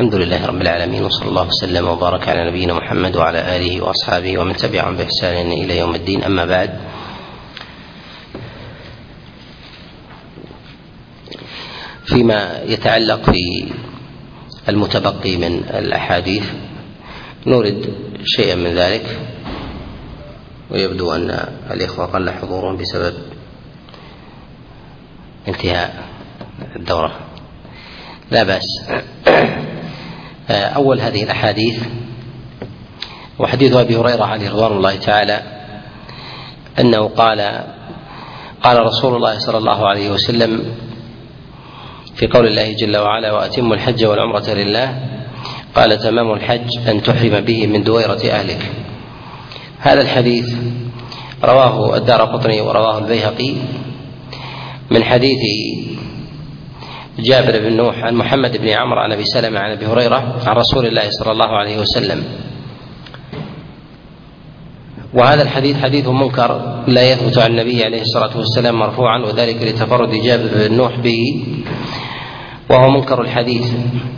الحمد لله رب العالمين، وصلى الله وسلم وبارك على نبينا محمد وعلى آله وأصحابه ومن تبعهم بإحسان إلى يوم الدين. أما بعد، فيما يتعلق في المتبقي من الأحاديث نورد شيئا من ذلك، ويبدو أن الإخوة قل حضورهم بسبب انتهاء الدورة، لا بأس. أول هذه الأحاديث وحديث أبي هريرة عليه رضوان الله تعالى أنه قال رسول الله صلى الله عليه وسلم في قول الله جل وعلا: وأتموا الحج والعمرة لله، قال: تمام الحج أن تحرم به من دويرة أهلك. هذا الحديث رواه الدارقطني ورواه البيهقي من حديث جابر بن نوح عن محمد بن عمرو عن أبي سلمة عن أبي هريرة عن رسول الله صلى الله عليه وسلم. وهذا الحديث حديث منكر لا يثبت عن النبي عليه الصلاة والسلام مرفوعا، وذلك لتفرد جابر بن نوح به، وهو منكر الحديث،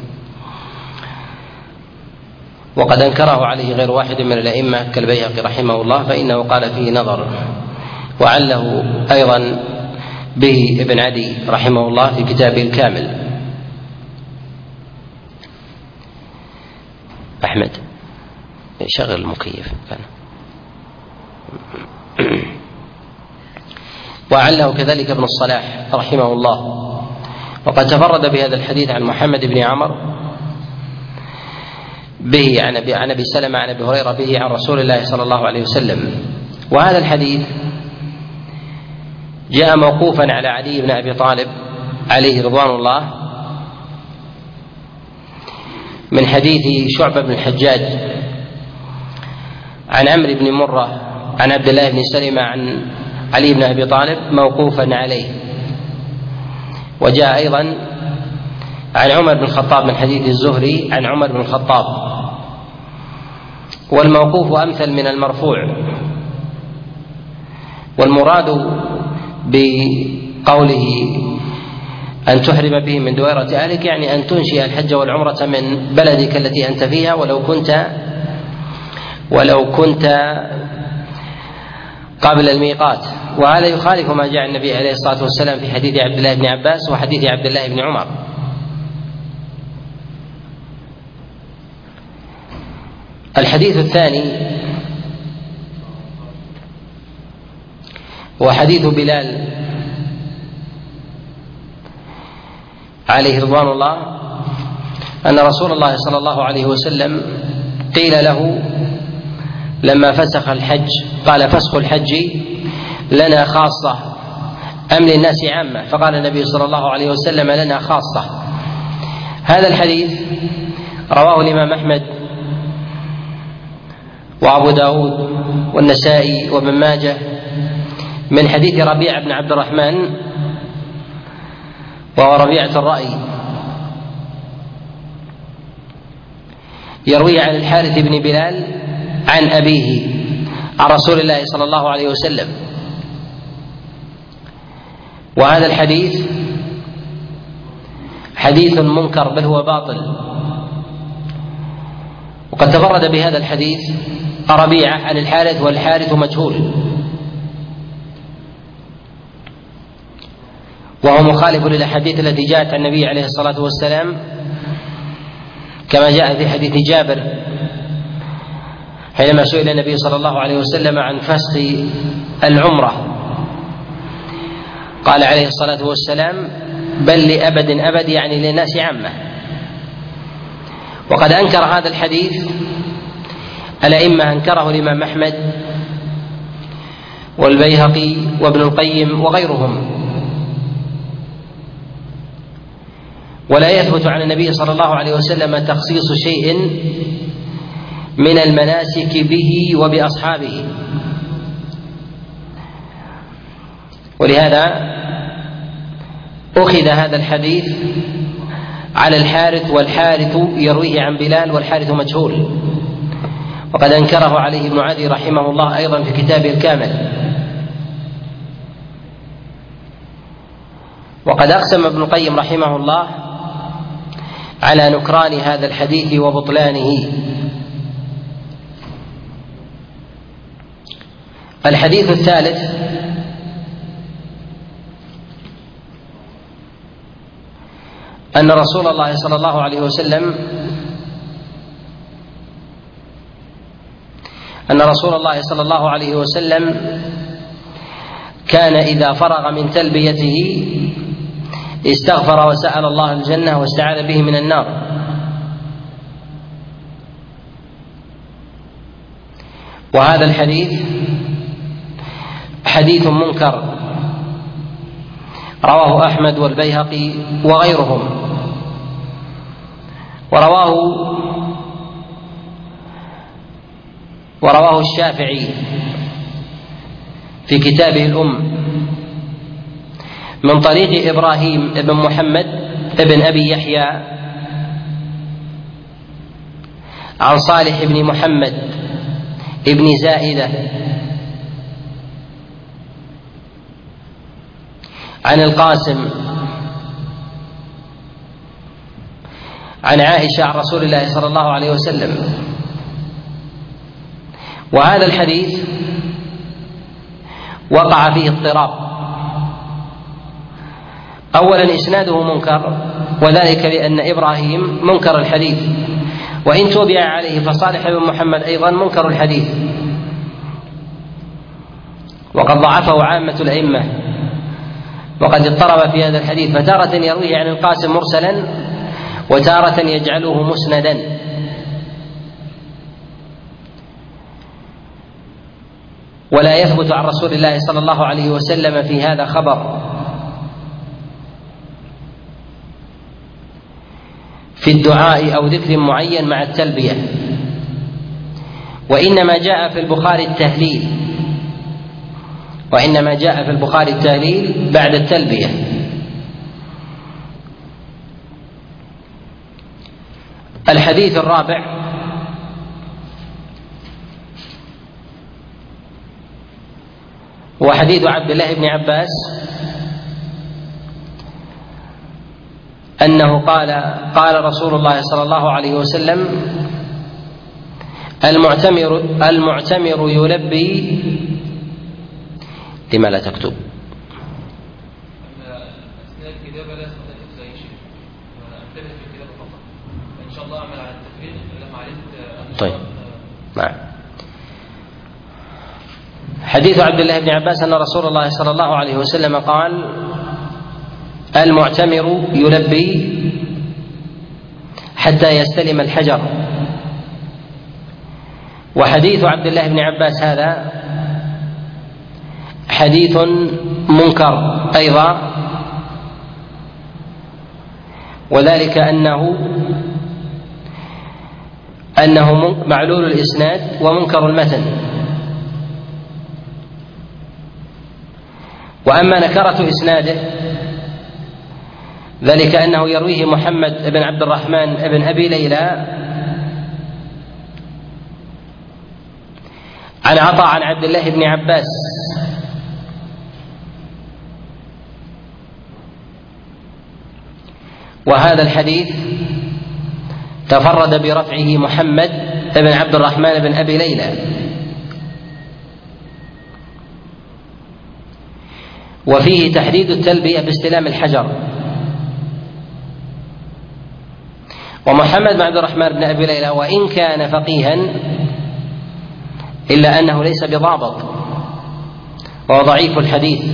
وقد أنكره عليه غير واحد من الأئمة كالبيهقي رحمه الله، فإنه قال فيه نظر، وعله أيضا به ابن عدي رحمه الله في كتابه الكامل. أحمد شغل المكيف كان. وعله كذلك ابن الصلاح رحمه الله، وقد تفرد بهذا الحديث عن محمد بن عمرو به عن أبي سلمة عن أبي هريرة به عن رسول الله صلى الله عليه وسلم. وهذا الحديث جاء موقوفا على علي بن أبي طالب عليه رضوان الله من حديث شعبة بن الحجاج عن عمرو بن مرة عن عبد الله بن سلمة عن علي بن أبي طالب موقوفا عليه. وجاء أيضا عن عمر بن الخطاب من حديث الزهري عن عمر بن الخطاب، والموقوف أمثل من المرفوع. والمراد بقوله أن تحرم به من دويرة أهلك يعني أن تنشئ الحج والعمرة من بلدك التي أنت فيها، ولو كنت قبل الميقات. وهذا يخالف ما جاء النبي عليه الصلاة والسلام في حديث عبد الله بن عباس وحديث عبد الله بن عمر. الحديث الثاني وحديث بلال عليه رضوان الله أن رسول الله صلى الله عليه وسلم قيل له لما فسخ الحج قال: فسخ الحج لنا خاصة أم للناس عامة؟ فقال النبي صلى الله عليه وسلم: لنا خاصة. هذا الحديث رواه الإمام أحمد وأبو داود والنسائي وابن ماجه من حديث ربيعة بن عبد الرحمن، وهو ربيعة الرأي، يروي عن الحارث بن بلال عن أبيه عن رسول الله صلى الله عليه وسلم. وهذا الحديث حديث منكر بل هو باطل. وقد تفرد بهذا الحديث ربيعة عن الحارث، والحارث مجهول، وهو مخالف للأحاديث التي جاءت عن النبي عليه الصلاة والسلام، كما جاء في حديث جابر حينما سئل النبي صلى الله عليه وسلم عن فسخ العمرة قال عليه الصلاة والسلام: بل لأبد أبد، يعني للناس عامة. وقد أنكر هذا الحديث الأئمة، أنكره الإمام أحمد والبيهقي وابن القيم وغيرهم. ولا يثبت عن النبي صلى الله عليه وسلم تخصيص شيء من المناسك به وبأصحابه. ولهذا أخذ هذا الحديث على الحارث، والحارث يرويه عن بلال، والحارث مجهول. وقد أنكره عليه ابن عدي رحمه الله أيضا في كتابه الكامل. وقد أقسم ابن القيم رحمه الله على نكران هذا الحديث وبطلانه. الحديث الثالث أن رسول الله صلى الله عليه وسلم كان إذا فرغ من تلبيته استغفر وسأل الله الجنة واستعاذ به من النار. وهذا الحديث حديث منكر رواه أحمد والبيهقي وغيرهم، ورواه الشافعي في كتابه الأم من طريق إبراهيم بن محمد بن أبي يحيى عن صالح بن محمد بن زائدة عن القاسم عن عائشة عن رسول الله صلى الله عليه وسلم. وهذا الحديث وقع فيه اضطراب. أولا إسناده منكر، وذلك لأن إبراهيم منكر الحديث، وإن توبع عليه فصالح بن محمد أيضا منكر الحديث، وقد ضعفه عامة الأئمة، وقد اضطرب في هذا الحديث، فتارة يرويه عن القاسم مرسلا وتارة يجعله مسندا. ولا يثبت عن رسول الله صلى الله عليه وسلم في هذا خبر في الدعاء أو ذكر معين مع التلبية، وإنما جاء في البخاري التهليل بعد التلبية. الحديث الرابع هو حديث عبد الله بن عباس أنه قال رسول الله صلى الله عليه وسلم: المعتمر يلبي. لما لا تكتب؟ طيب، نعم. حديث عبد الله بن عباس أن رسول الله صلى الله عليه وسلم قال: المعتمر يلبي حتى يستلم الحجر. وحديث عبد الله بن عباس هذا حديث منكر أيضا، وذلك أنه معلول الإسناد ومنكر المتن. وأما نكرة إسناده ذلك أنه يرويه محمد بن عبد الرحمن بن أبي ليلى عن عطاء عن عبد الله بن عباس، وهذا الحديث تفرد برفعه محمد بن عبد الرحمن بن أبي ليلى. وفيه تحديد التلبية باستلام الحجر. ومحمد بن عبد الرحمن بن أبي ليلى وإن كان فقيها إلا أنه ليس بضابط، وهو ضعيف الحديث.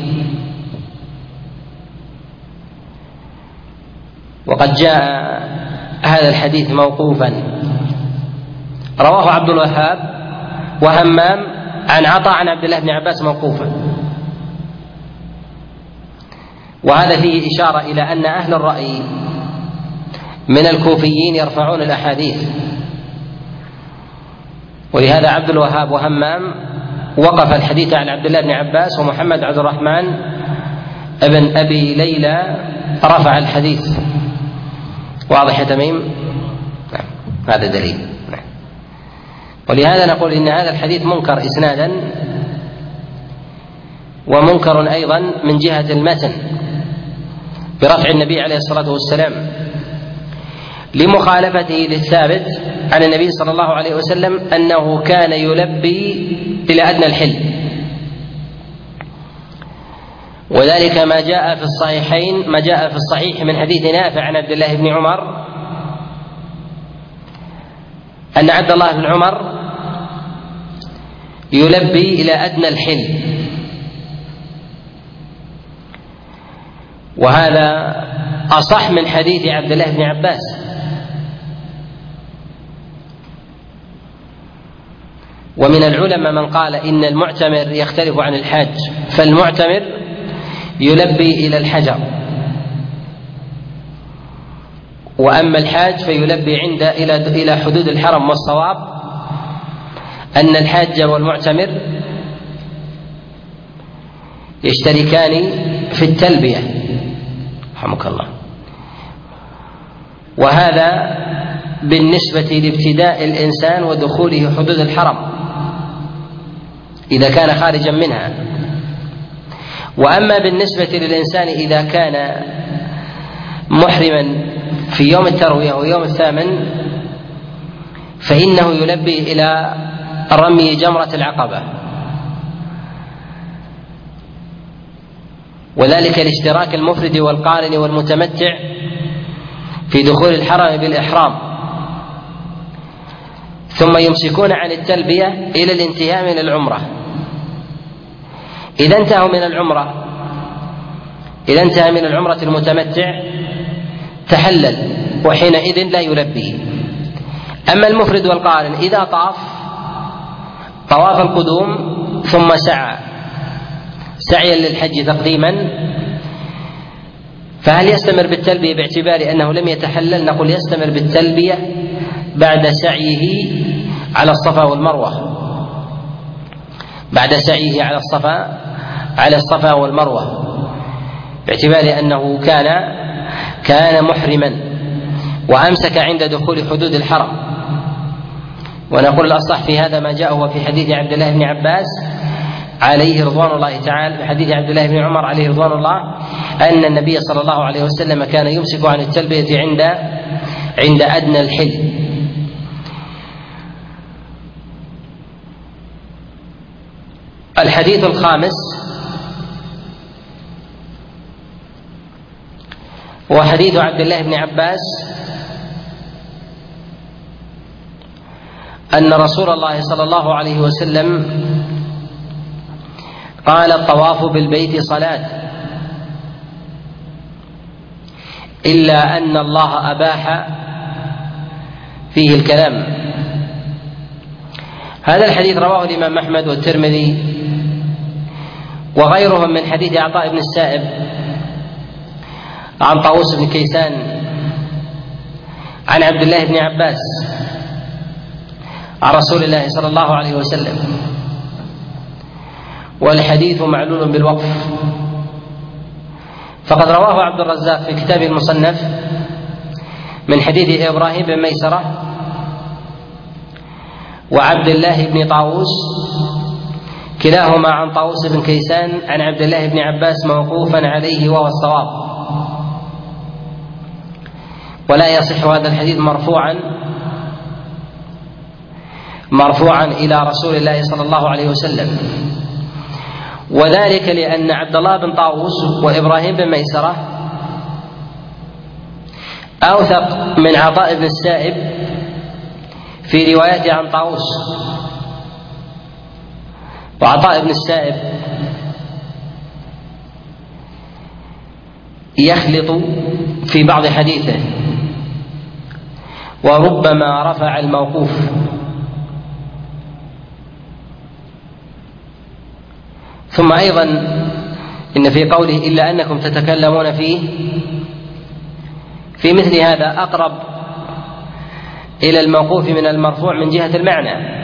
وقد جاء هذا الحديث موقوفا، رواه عبد الوهاب وهمام عن عطاء عن عبد الله بن عباس موقوفا. وهذا فيه إشارة إلى أن أهل الرأي من الكوفيين يرفعون الأحاديث، ولهذا عبد الوهاب وهمام وقف الحديث عن عبد الله بن عباس، ومحمد عبد الرحمن ابن أبي ليلى رفع الحديث. واضح يا تميم؟ نعم، هذا دليل. نعم. ولهذا نقول إن هذا الحديث منكر إسنادا، ومنكر أيضا من جهة المتن برفع النبي عليه الصلاة والسلام. لمخالفته للثابت عن النبي صلى الله عليه وسلم أنه كان يلبي إلى أدنى الحل، وذلك ما جاء في الصحيحين، ما جاء في الصحيح من حديث نافع عن عبد الله بن عمر أن عبد الله بن عمر يلبي إلى أدنى الحل، وهذا أصح من حديث عبد الله بن عباس. ومن العلماء من قال إن المعتمر يختلف عن الحاج، فالمعتمر يلبي إلى الحجر، وأما الحاج فيلبي إلى حدود الحرم. والصواب أن الحاج والمعتمر يشتركان في التلبية رحمك الله، وهذا بالنسبة لابتداء الإنسان ودخوله حدود الحرم إذا كان خارجا منها. وأما بالنسبة للإنسان إذا كان محرما في يوم التروية ويوم الثامن فإنه يلبي إلى رمي جمرة العقبة، وذلك لاشتراك المفرد والقارن والمتمتع في دخول الحرم بالإحرام، ثم يمسكون عن التلبية إلى الانتهاء من العمرة. إذا انتهى من العمرة المتمتع تحلل، وحينئذ لا يلبي. أما المفرد والقارن إذا طاف طواف القدوم ثم سعيا للحج تقديما، فهل يستمر بالتلبية باعتبار أنه لم يتحلل؟ نقول يستمر بالتلبية بعد سعيه على الصفا والمروة، بعد سعيه على الصفا والمروة، باعتبار أنه كان محرما وأمسك عند دخول حدود الحرم. ونقول الأصح في هذا ما جاء هو في حديث عبد الله بن عباس عليه رضوان الله تعالى، في حديث عبد الله بن عمر عليه رضوان الله، أن النبي صلى الله عليه وسلم كان يمسك عن التلبية عند أدنى الحل. الحديث الخامس وحديث عبد الله بن عباس أن رسول الله صلى الله عليه وسلم قال: الطواف بالبيت صلاة، إلا أن الله أباح فيه الكلام. هذا الحديث رواه الإمام أحمد والترمذي وغيرهم من حديث عطاء بن السائب عن طاووس بن كيسان عن عبد الله بن عباس عن رسول الله صلى الله عليه وسلم، والحديث معلول بالوقف. فقد رواه عبد الرزاق في كتابه المصنف من حديث إبراهيم بن ميسرة وعبد الله بن طاووس كلاهما عن طاووس بن كيسان عن عبد الله بن عباس موقوفا عليه وهو الصواب. ولا يصح هذا الحديث مرفوعا إلى رسول الله صلى الله عليه وسلم، وذلك لأن عبد الله بن طاووس وإبراهيم بن ميسرة أوثق من عطاء بن السائب في روايته عن طاووس. وعطاء بن السائب يخلط في بعض حديثه وربما رفع الموقوف. ثم أيضا إن في قوله إلا أنكم تتكلمون فيه في مثل هذا أقرب إلى الموقوف من المرفوع من جهة المعنى،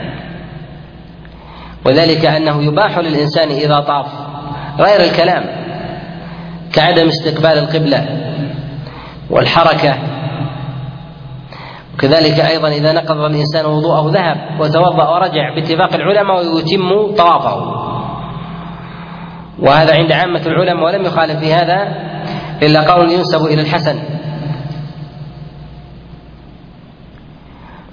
وذلك أنه يباح للإنسان إذا طاف غير الكلام كعدم استقبال القبلة والحركة، وكذلك أيضا إذا نقض الإنسان وضوءه ذهب وتوضأ ورجع باتفاق العلماء ويتم طوافه، وهذا عند عامة العلماء، ولم يخالف في هذا إلا قول ينسب إلى الحسن.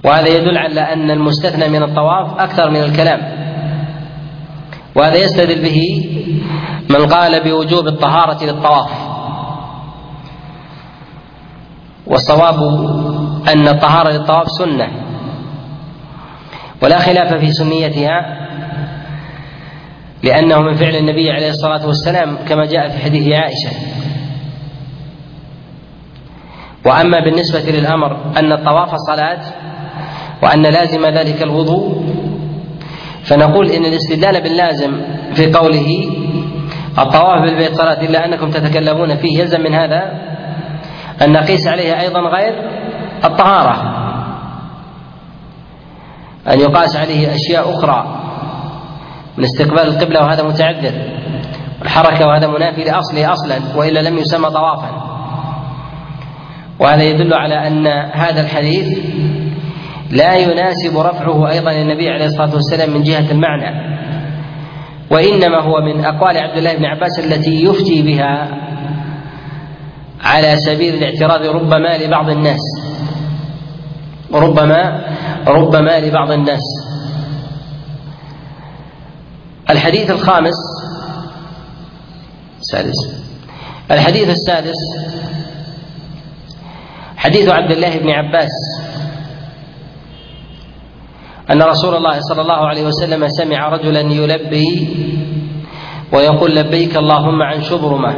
وهذا يدل على أن المستثنى من الطواف أكثر من الكلام، وهذا يستدل به من قال بوجوب الطهارة للطواف. والصواب أن الطهارة للطواف سنة ولا خلاف في سنيتها، لأنه من فعل النبي عليه الصلاة والسلام كما جاء في حديث عائشة. وأما بالنسبة للأمر أن الطواف صلاة وأن لازم ذلك الوضوء، فنقول إن الاستدلال باللازم في قوله الطواف بالبيت صلاة إلا أنكم تتكلمون فيه يلزم من هذا أن نقيس عليه أيضا غير الطهارة، أن يقاس عليه أشياء أخرى من استقبال القبلة وهذا متعذر، والحركة وهذا منافي لأصله أصلا وإلا لم يسمى طوافا. وهذا يدل على أن هذا الحديث لا يناسب رفعه أيضا للنبي عليه الصلاة والسلام من جهة المعنى، وإنما هو من أقوال عبد الله بن عباس التي يفتي بها على سبيل الاعتراض ربما لبعض الناس، ربما لبعض الناس. الحديث السادس حديث عبد الله بن عباس أن رسول الله صلى الله عليه وسلم سمع رجلا يلبي ويقول لبيك اللهم عن شبرمة،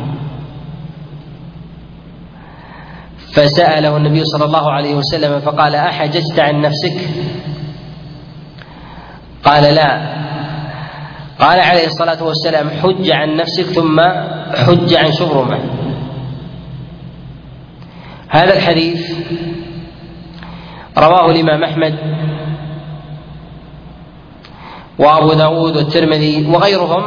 فسأله النبي صلى الله عليه وسلم فقال أحججت عن نفسك؟ قال لا. قال عليه الصلاة والسلام حج عن نفسك ثم حج عن شبرمة. هذا الحديث رواه الإمام أحمد وأبو داود والترمذي وغيرهم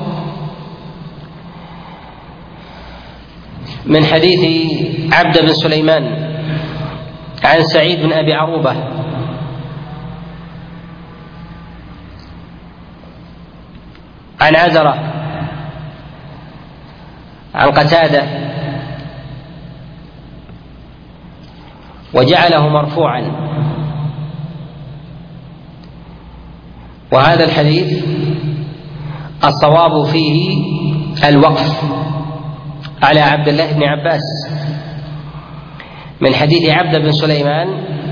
من حديث عبد بن سليمان عن سعيد بن أبي عروبة عن عزرة عن قتادة، وجعله مرفوعا. وهذا الحديث الصواب فيه الوقف على عبد الله بن عباس من حديث عبد بن سليمان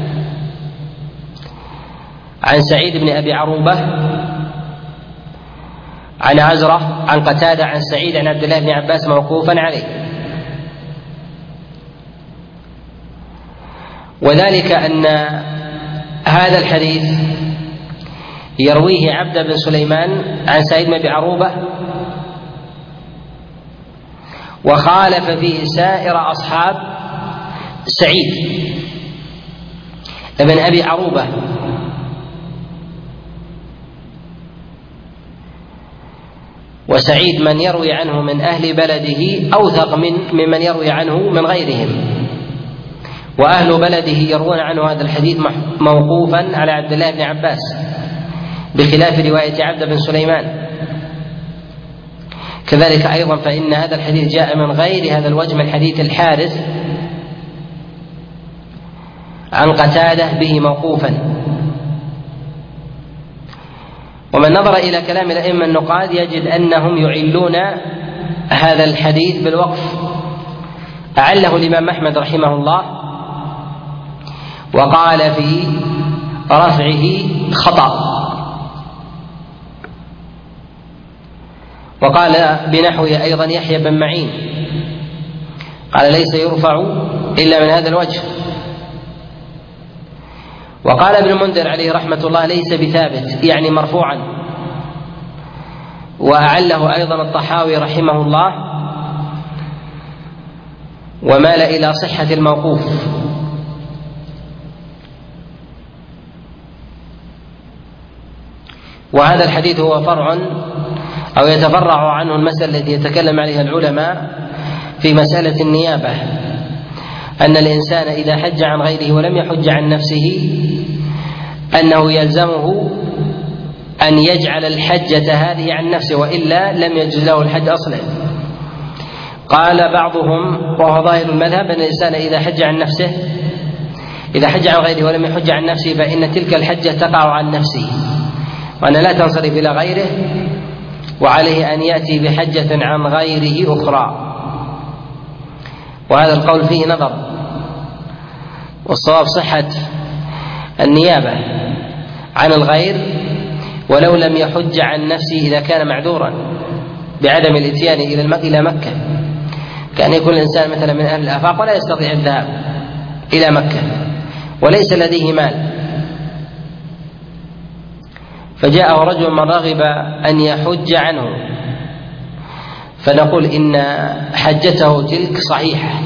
عن سعيد بن أبي عروبة عن عزرة عن قتادة عن سعيد عن عبد الله بن عباس موقوفا عليه. وذلك أن هذا الحديث يرويه عبد بن سليمان عن سعيد بن أبي عروبة، وخالف فيه سائر أصحاب سعيد بن أبي عروبة، وسعيد من يروي عنه من أهل بلده أوثق ممن يروي عنه من غيرهم، وأهل بلده يروون عنه هذا الحديث موقوفا على عبد الله بن عباس بخلاف رواية عبد بن سليمان. كذلك أيضا فإن هذا الحديث جاء من غير هذا الوجه من حديث الحارث عن قتادة به موقوفا. ومن نظر إلى كلام الأئمة النقاد يجد أنهم يعلون هذا الحديث بالوقف، أعله الإمام أحمد رحمه الله وقال في رفعه خطأ، وقال بنحوه أيضا يحيى بن معين قال ليس يرفع إلا من هذا الوجه. وقال ابن المنذر عليه رحمة الله ليس بثابت يعني مرفوعا، وأعله أيضا الطحاوي رحمه الله ومال إلى صحة الموقوف. وهذا الحديث هو فرع أو يتفرع عنه المسألة التي يتكلم عليها العلماء في مسألة النيابة، أن الإنسان إذا حج عن غيره ولم يحج عن نفسه أنه يلزمه أن يجعل الحجة هذه عن نفسه، وإلا لم يجوز له الحج أصلا. قال بعضهم وهو ظاهر المذهب أن الإنسان إذا حج عن نفسه إذا حج عن غيره ولم يحج عن نفسه فإن تلك الحجة تقع عن نفسه، وأن لا تنصرف إلى غيره، وعليه أن يأتي بحجة عن غيره أخرى. وهذا القول فيه نظر، والصواب صحة النيابة عن الغير ولو لم يحج عن نفسه إذا كان معذورا بعدم الإتيان إلى مكة، كأن يكون الإنسان مثلا من أهل الآفاق ولا يستطيع الذهاب إلى مكة وليس لديه مال، فجاءه رجل من رغب أن يحج عنه، فنقول إن حجته تلك صحيحة.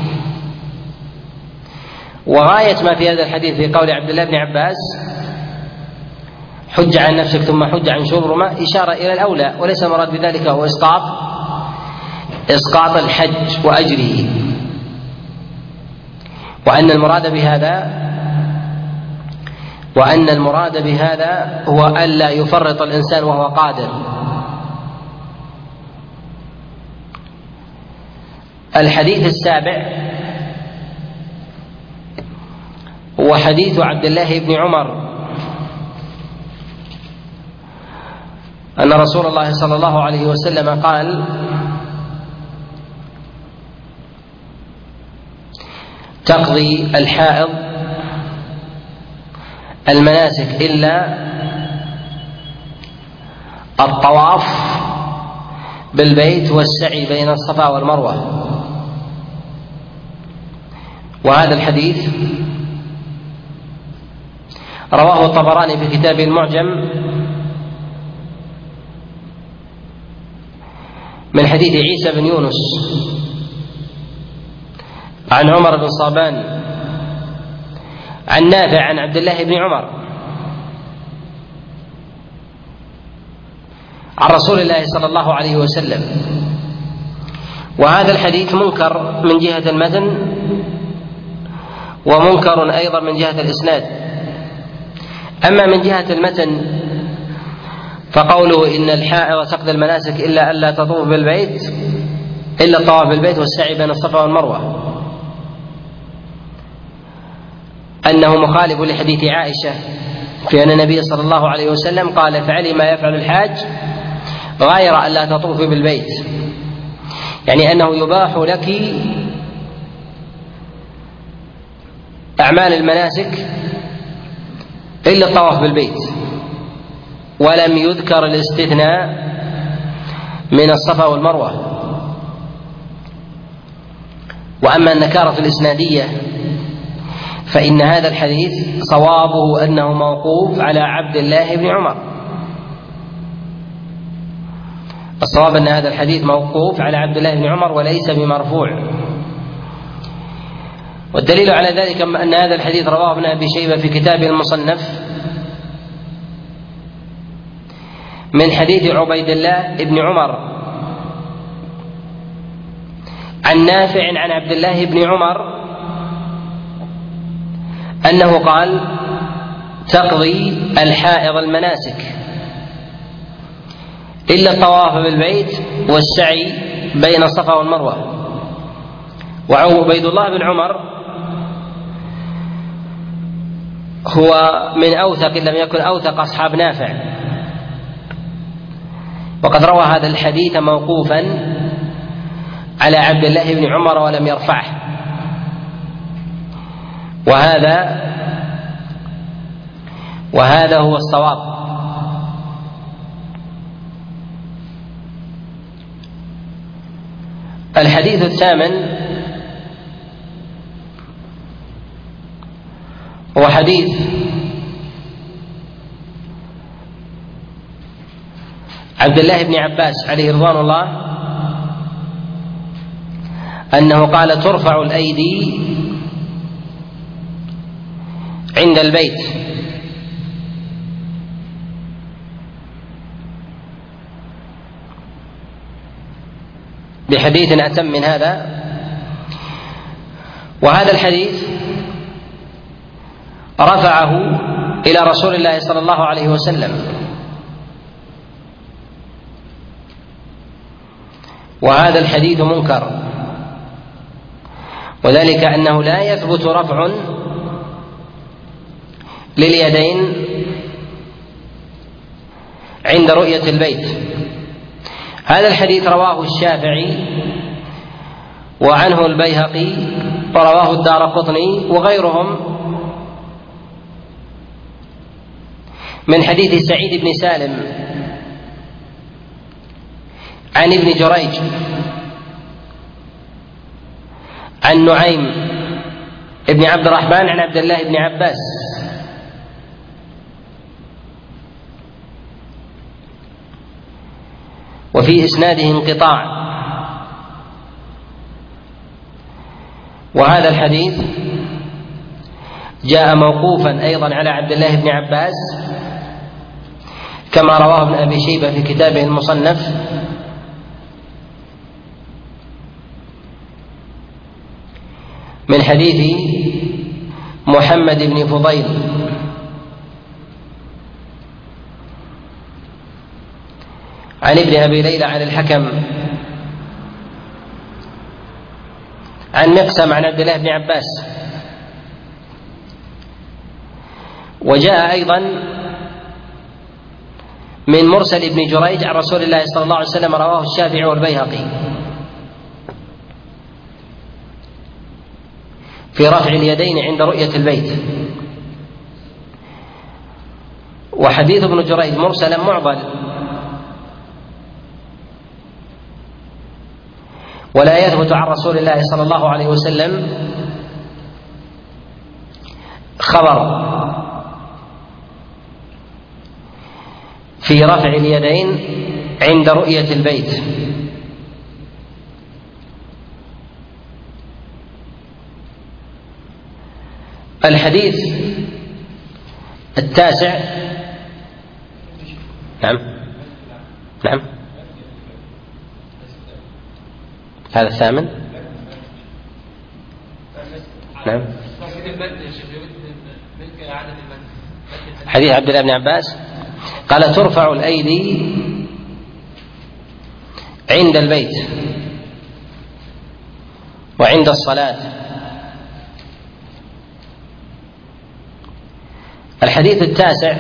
وغاية ما في هذا الحديث في قول عبد الله بن عباس حج عن نفسك ثم حج عن شبرمة إشارة إلى الأولى، وليس المراد بذلك هو إسقاط الحج وأجره، وأن المراد بهذا هو ألا يفرط الإنسان وهو قادر. الحديث السابع هو حديث عبد الله بن عمر أن رسول الله صلى الله عليه وسلم قال: تقضي الحائض المناسك إلا الطواف بالبيت والسعي بين الصفا والمروة. وهذا الحديث رواه الطبراني في كتابه المعجم من حديث عيسى بن يونس عن عمر بن صابان عن نافع عن عبد الله بن عمر عن رسول الله صلى الله عليه وسلم. وهذا الحديث منكر من جهة المتن ومنكر أيضا من جهة الإسناد. أما من جهة المتن فقوله إن الحائض تقضي المناسك إلا ألا تطوف بالبيت إلا الطواف بالبيت والسعي بين الصفا والمروة، أنه مخالف لحديث عائشة في أن النبي صلى الله عليه وسلم قال: افعلي ما يفعل الحاج غير أن لا تطوفي بالبيت، يعني أنه يباح لك أعمال المناسك إلا الطواف بالبيت، ولم يذكر الاستثناء من الصفا والمروة. وأما النكارة الإسنادية فإن هذا الحديث صوابه أنه موقوف على عبد الله بن عمر. الصواب أن هذا الحديث موقوف على عبد الله بن عمر وليس بمرفوع. والدليل على ذلك أن هذا الحديث رواه ابن أبي شيبة في كتابه المصنف من حديث عبيد الله بن عمر عن نافع عن عبد الله بن عمر أنه قال: تقضي الحائض المناسك إلا الطواف بالبيت والسعي بين الصفا والمروة. وعبيد الله بن عمر هو من أوثق إن لم يكن أوثق أصحاب نافع، وقد روى هذا الحديث موقوفا على عبد الله بن عمر ولم يرفعه، وهذا هو الصواب. الحديث الثامن هو حديث عبد الله بن عباس عليه رضوان الله أنه قال: ترفع الأيدي عند البيت بحديث أتم من هذا. وهذا الحديث رفعه إلى رسول الله صلى الله عليه وسلم، وهذا الحديث منكر، وذلك أنه لا يثبت رفع لليدين عند رؤية البيت. هذا الحديث رواه الشافعي وعنه البيهقي ورواه الدارقطني وغيرهم من حديث سعيد بن سالم عن ابن جريج عن نعيم ابن عبد الرحمن عن عبد الله بن عباس وفي إسناده انقطاع. وهذا الحديث جاء موقوفا أيضا على عبد الله بن عباس كما رواه ابن أبي شيبة في كتابه المصنف من حديث محمد بن فضيل عن ابن أبي ليلى عن الحكم عن مقسم عن عبد الله بن عباس. وجاء أيضا من مرسل ابن جريج عن رسول الله صلى الله عليه وسلم رواه الشافعي والبيهقي في رفع اليدين عند رؤية البيت. وحديث ابن جريج مرسلا معضل ولا يثبت عن رسول الله صلى الله عليه وسلم خبر في رفع اليدين عند رؤية البيت. الحديث التاسع نعم هذا الثامن نعم حديث عبد الله بن عباس قال ترفع الأيدي عند البيت وعند الصلاة. الحديث التاسع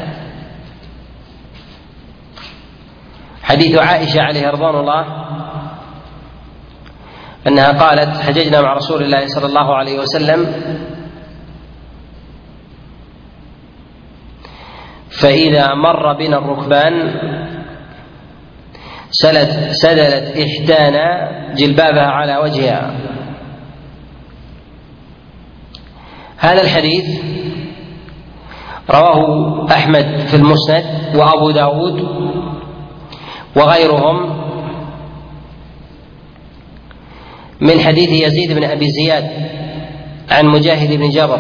حديث عائشة عليه رضوان الله أنها قالت حججنا مع رسول الله صلى الله عليه وسلم فإذا مر بنا الركبان سدلت إحدانا جلبابها على وجهها. هذا الحديث رواه أحمد في المسند وأبو داود وغيرهم من حديث يزيد بن أبي زياد عن مجاهد بن جبر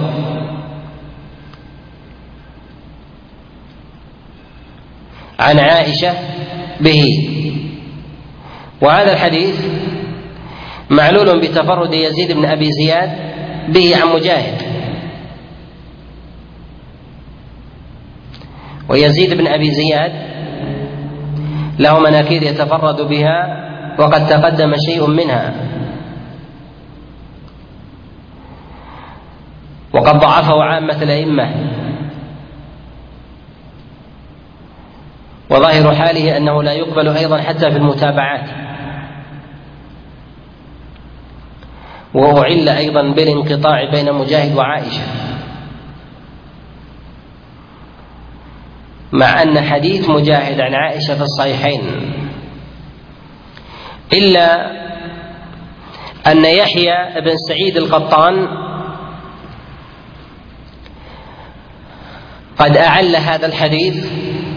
عن عائشة به. وهذا الحديث معلول بتفرد يزيد بن أبي زياد به عن مجاهد. ويزيد بن أبي زياد له مناكير يتفرد بها وقد تقدم شيء منها وقد ضعفه عامة الأئمة. وظاهر حاله أنه لا يقبل أيضا حتى في المتابعات. وأعل أيضا بالانقطاع بين مجاهد وعائشة مع أن حديث مجاهد عن عائشة في الصحيحين إلا أن يحيى بن سعيد القطان قد أعل هذا الحديث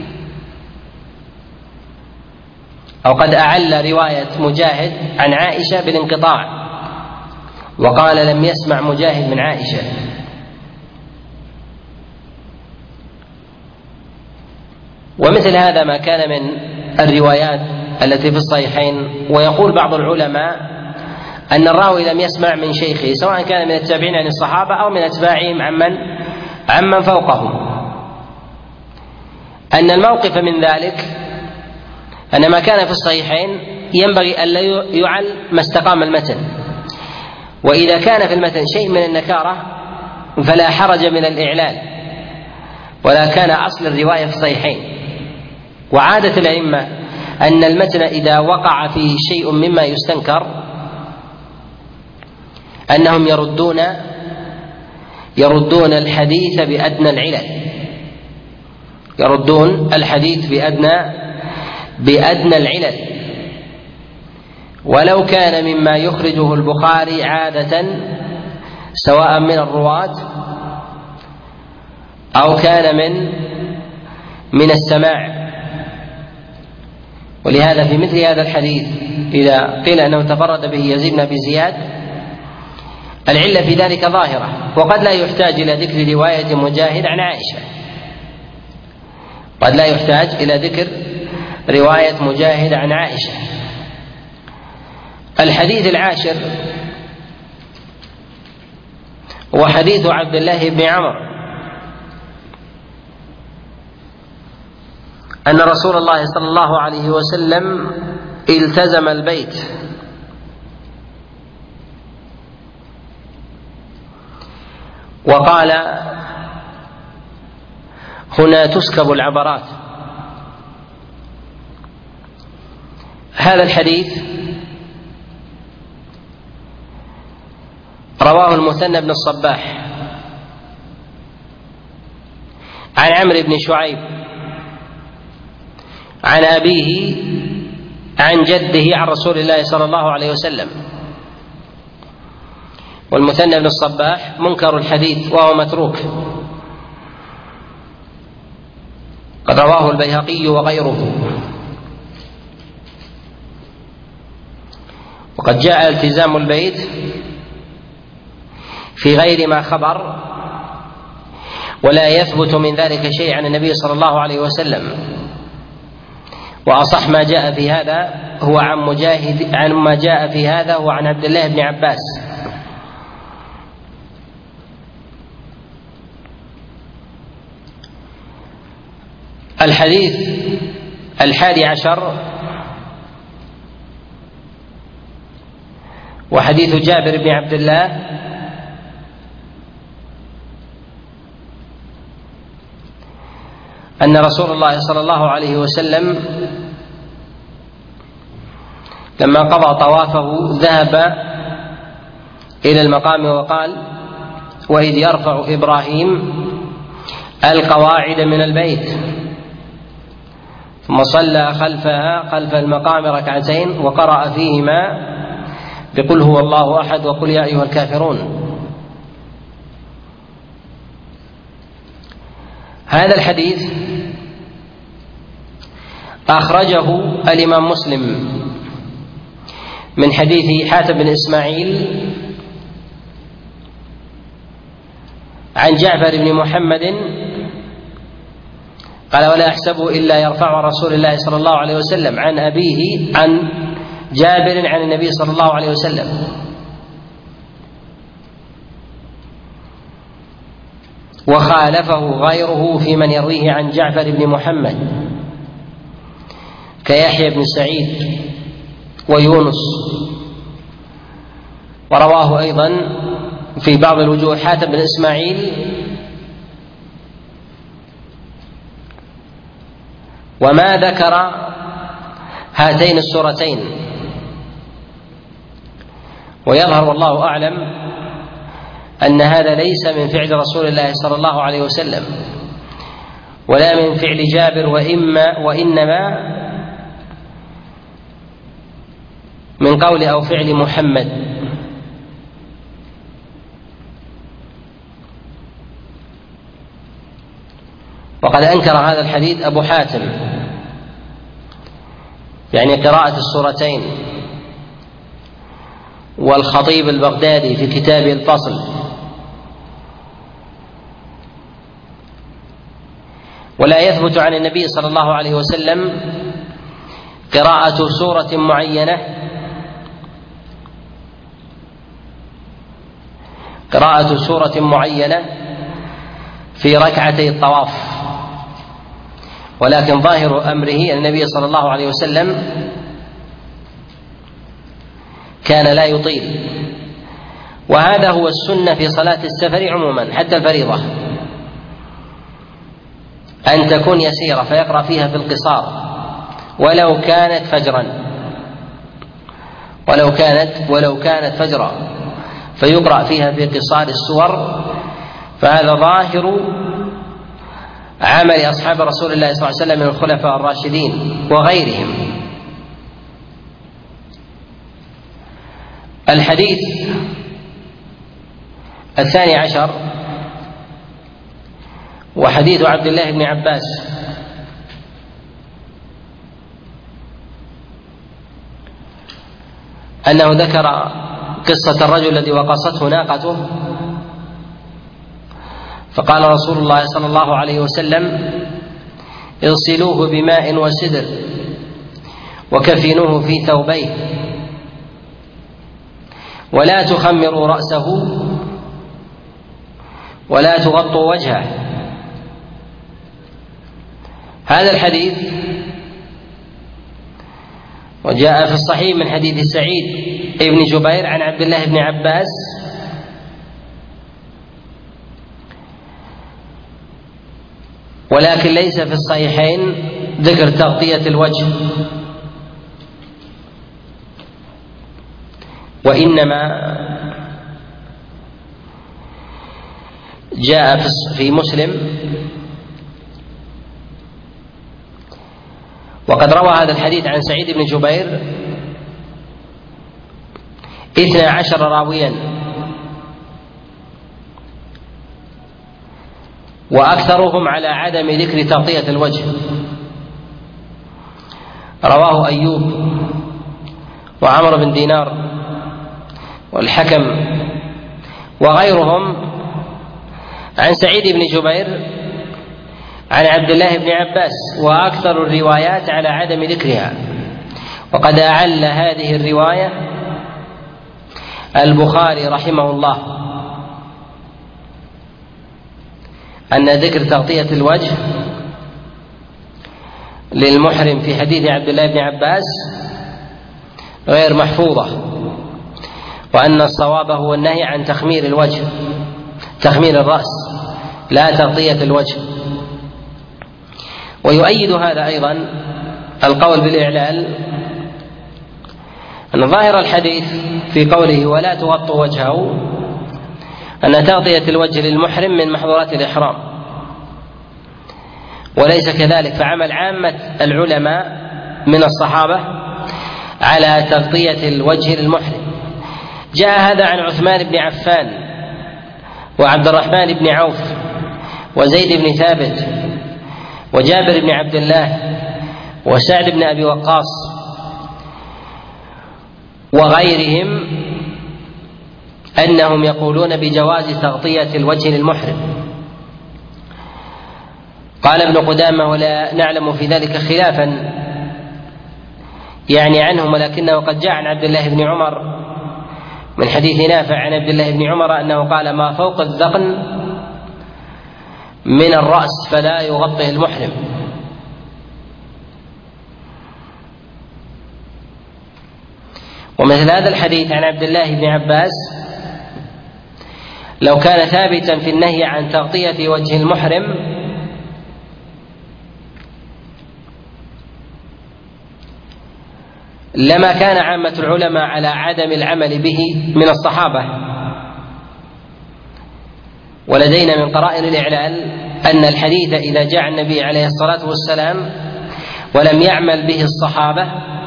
أو قد أعل رواية مجاهد عن عائشة بالانقطاع وقال لم يسمع مجاهد من عائشة. ومثل هذا ما كان من الروايات التي في الصحيحين. ويقول بعض العلماء أن الراوي لم يسمع من شيخه سواء كان من التابعين عن الصحابة أو من أتباعهم عمن فوقهم. أن الموقف من ذلك أن ما كان في الصحيحين ينبغي أن لا يعل ما استقام المتن. وإذا كان في المتن شيء من النكارة فلا حرج من الإعلال ولا كان أصل الرواية في الصحيحين. وعادة الأئمة أن المتن إذا وقع فيه شيء مما يستنكر أنهم يردون الحديث بأدنى العلل، يردون الحديث بأدنى العلل، ولو كان مما يخرجه البخاري عادة سواء من الرواة أو كان من السماع. ولهذا في مثل هذا الحديث إذا قيل أنه تفرد به يزيد بن أبي زياد العلة في ذلك ظاهرة، وقد لا يحتاج إلى ذكر رواية مجاهد عن عائشة، قد لا يحتاج إلى ذكر رواية مجاهد عن عائشة. الحديث العاشر هو حديث عبد الله بن عمرو أن رسول الله صلى الله عليه وسلم التزم البيت وقال: هنا تسكب العبرات. هذا الحديث رواه المثنى بن الصباح عن عمرو بن شعيب عن أبيه عن جده عن رسول الله صلى الله عليه وسلم. والمثنى بن الصباح منكر الحديث وهو متروك، قد رواه البيهقي وغيره. وقد جاء التزام البيت في غير ما خبر، ولا يثبت من ذلك شيء عن النبي صلى الله عليه وسلم. وأصح ما جاء في هذا هو عن مجاهد، عن ما جاء في هذا هو عن عبد الله بن عباس. الحديث 11 وحديث جابر بن عبد الله أن رسول الله صلى الله عليه وسلم لما قضى طوافه ذهب إلى المقام وقال: وإذ يرفع إبراهيم القواعد من البيت، ثم صلى خلف المقام ركعتين وقرأ فيهما بقل هو الله أحد وقل يا أيها الكافرون. هذا الحديث أخرجه الإمام مسلم من حديث حاتم بن إسماعيل عن جعفر بن محمد قال: ولا أحسبه إلا يرفع رسول الله صلى الله عليه وسلم عن أبيه عن جابر عن النبي صلى الله عليه وسلم. وخالفه غيره في من يرويه عن جعفر بن محمد كيحيى بن سعيد ويونس، ورواه أيضا في بعض الوجوه حاتم بن إسماعيل وما ذكر هاتين السورتين. ويظهر والله أعلم أن هذا ليس من فعل رسول الله صلى الله عليه وسلم ولا من فعل جابر، وإنما من قول أو فعل محمد. وقد أنكر هذا الحديث أبو حاتم، يعني قراءة السورتين، والخطيب البغدادي في كتابه الفصل. ولا يثبت عن النبي صلى الله عليه وسلم قراءة سورة معينة في ركعتي الطواف، ولكن ظاهر أمره أن النبي صلى الله عليه وسلم كان لا يطيل. وهذا هو السنة في صلاة السفر عموما حتى الفريضة، أن تكون يسيرة فيقرأ فيها بالقصار ولو كانت فجرا، ولو كانت فجرا فيقرأ فيها بقصار السور، فهذا ظاهر عمل أصحاب رسول الله صلى الله عليه وسلم من الخلفاء الراشدين وغيرهم. الحديث 12 وحديث عبد الله بن عباس أنه ذكر قصة الرجل الذي وقصته ناقته، فقال رسول الله صلى الله عليه وسلم: اغسلوه بماء وسدر وكفنوه في ثوبيه ولا تخمروا رأسه ولا تغطوا وجهه. هذا الحديث وجاء في الصحيح من حديث سعيد بن جبير عن عبد الله بن عباس ولكن ليس في الصحيحين ذكر تغطية الوجه، وإنما جاء في مسلم. وقد روى هذا الحديث عن سعيد بن جبير 12 راويا، وأكثرهم على عدم ذكر تغطية الوجه. رواه أيوب وعمر بن دينار والحكم وغيرهم عن سعيد بن جبير عن عبد الله بن عباس، وأكثر الروايات على عدم ذكرها. وقد أعل هذه الرواية البخاري رحمه الله أن ذكر تغطية الوجه للمحرم في حديث عبد الله بن عباس غير محفوظة، وأن الصواب هو النهي عن تخمير الوجه، تخمير الرأس لا تغطية الوجه. ويؤيد هذا أيضا القول بالإعلال أن ظاهر الحديث في قوله ولا تغطوا وجهه أن تغطية الوجه للمحرم من محظورات الإحرام، وليس كذلك، فعمل عامة العلماء من الصحابة على تغطية الوجه للمحرم. جاء هذا عن عثمان بن عفان وعبد الرحمن بن عوف وزيد بن ثابت وجابر بن عبد الله وسعد بن أبي وقاص وغيرهم أنهم يقولون بجواز تغطية الوجه للمحرم. قال ابن قدامة: ولا نعلم في ذلك خلافا يعني عنهم، ولكنه قد جاء عن عبد الله بن عمر من حديث نافع عن عبد الله بن عمر أنه قال: ما فوق الذقن من الرأس فلا يغطيه المحرم. ومثل هذا الحديث عن عبد الله بن عباس لو كان ثابتا في النهي عن تغطية وجه المحرم لما كان عامة العلماء على عدم العمل به من الصحابة. ولدينا من قرائن الإعلال أن الحديث إذا جاء النبي عليه الصلاة والسلام ولم يعمل به الصحابة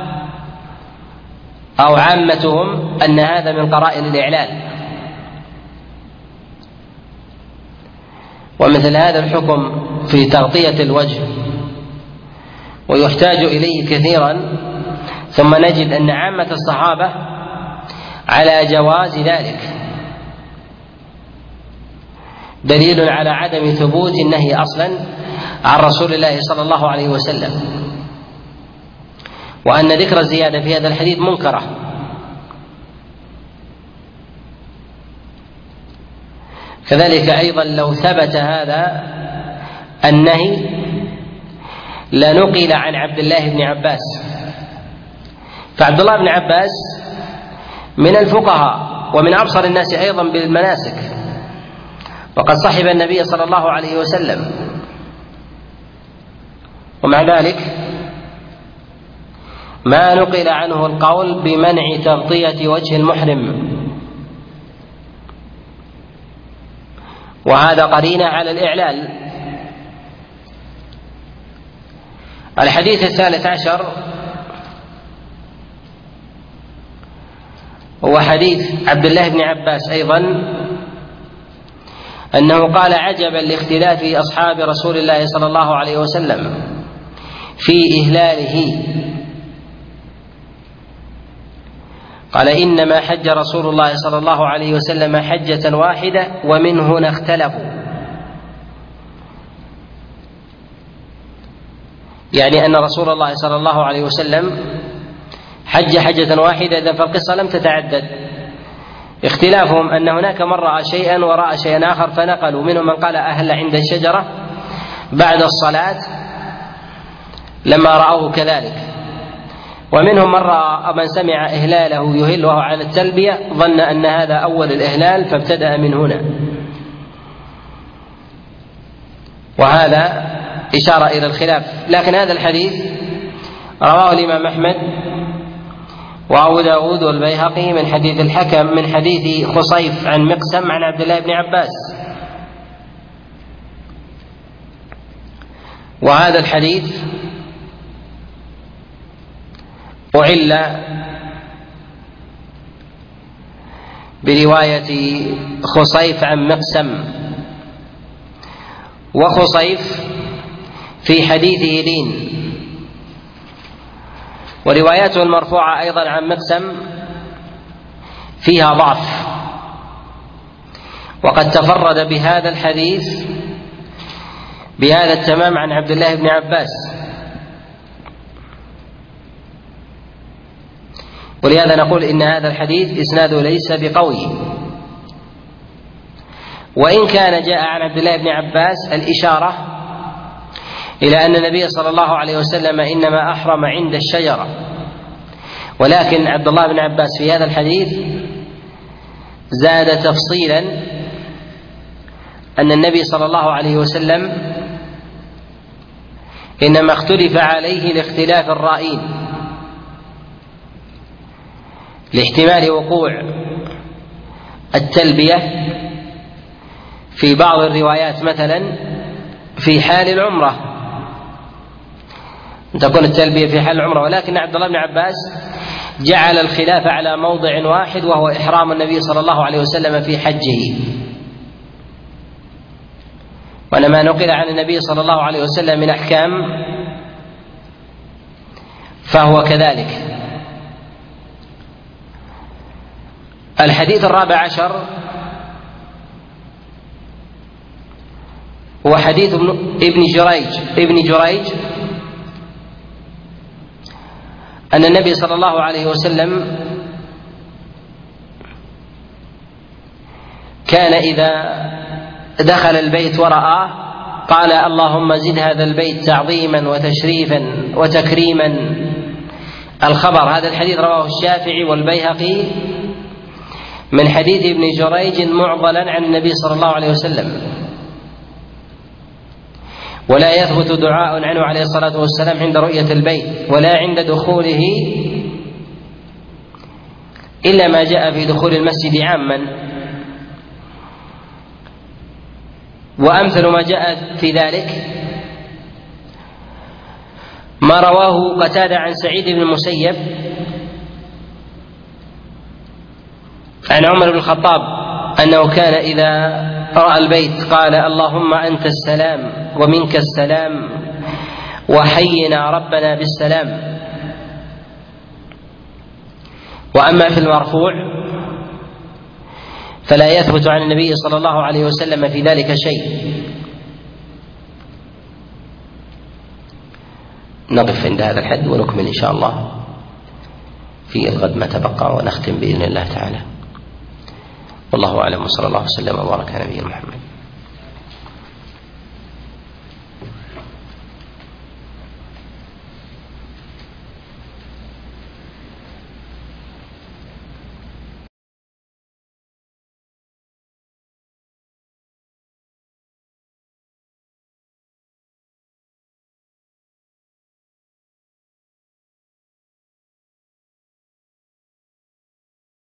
أو عامتهم أن هذا من قرائن الإعلال. ومثل هذا الحكم في تغطية الوجه ويحتاج إليه كثيرا، ثم نجد أن عامة الصحابة على جواز ذلك، دليل على عدم ثبوت النهي أصلا عن رسول الله صلى الله عليه وسلم، وأن ذكر الزيادة في هذا الحديث منكرة. كذلك أيضا لو ثبت هذا النهي لنقل عن عبد الله بن عباس، فعبد الله بن عباس من الفقهاء ومن أبصر الناس أيضا بالمناسك، وقد صحب النبي صلى الله عليه وسلم، ومع ذلك ما نقل عنه القول بمنع تغطية وجه المحرم، وهذا قرينة على الإعلال. الحديث 13 هو حديث عبد الله بن عباس أيضا، أنه قال: عجبا لاختلاف أصحاب رسول الله صلى الله عليه وسلم في إهلاله. قال: إنما حج رسول الله صلى الله عليه وسلم حجة واحدة ومن هنا اختلفوا. يعني أن رسول الله صلى الله عليه وسلم حج حجة واحدة، إذن فالقصة لم تتعدد. اختلافهم أن هناك من رأى شيئا ورأى شيئا آخر فنقلوا، منهم من قال أهل عند الشجرة بعد الصلاة لما رأوه كذلك، ومنهم من سمع إهلاله يهله على التلبية ظن أن هذا أول الإهلال فابتدأ من هنا، وهذا إشارة إلى الخلاف. لكن هذا الحديث رواه الإمام أحمد وأبو داود والبيهقي من حديث الحكم من حديث خصيف عن مقسم عن عبد الله بن عباس. وهذا الحديث أعل برواية خصيف عن مقسم، وخصيف في حديثه لين، ورواياته المرفوعة أيضا عن مقسم فيها ضعف، وقد تفرد بهذا الحديث بهذا التمام عن عبد الله بن عباس، ولهذا نقول إن هذا الحديث إسناده ليس بقوي، وإن كان جاء عن عبد الله بن عباس الإشارة إلى أن النبي صلى الله عليه وسلم إنما أحرم عند الشجرة، ولكن عبد الله بن عباس في هذا الحديث زاد تفصيلا أن النبي صلى الله عليه وسلم إنما اختلف عليه لاختلاف الرائين، لاحتمال وقوع التلبية في بعض الروايات مثلا في حال العمرة، تكون التلبية في حال العمرة، ولكن عبد الله بن عباس جعل الخلاف على موضع واحد وهو إحرام النبي صلى الله عليه وسلم في حجه. وما نقل عن النبي صلى الله عليه وسلم من أحكام فهو كذلك. الحديث 14 هو حديث ابن جريج أن النبي صلى الله عليه وسلم كان إذا دخل البيت ورآه قال: اللهم زد هذا البيت تعظيما وتشريفا وتكريما. الخبر هذا الحديث رواه الشافعي والبيهقي من حديث ابن جريج معضلا عن النبي صلى الله عليه وسلم، ولا يثبت دعاء عنه عليه الصلاة والسلام عند رؤية البيت ولا عند دخوله إلا ما جاء في دخول المسجد عاما. وأمثل ما جاء في ذلك ما رواه قتادة عن سعيد بن المسيب عن عمر بن الخطاب أنه كان إذا رأى البيت قال: اللهم أنت السلام ومنك السلام وحينا ربنا بالسلام. وأما في المرفوع فلا يثبت عن النبي صلى الله عليه وسلم في ذلك شيء. نقف عند هذا الحد ونكمل إن شاء الله في الغد ما تبقى، ونختم بإذن الله تعالى. والله أعلم، وصلى الله وسلم وبارك على نبينا محمد.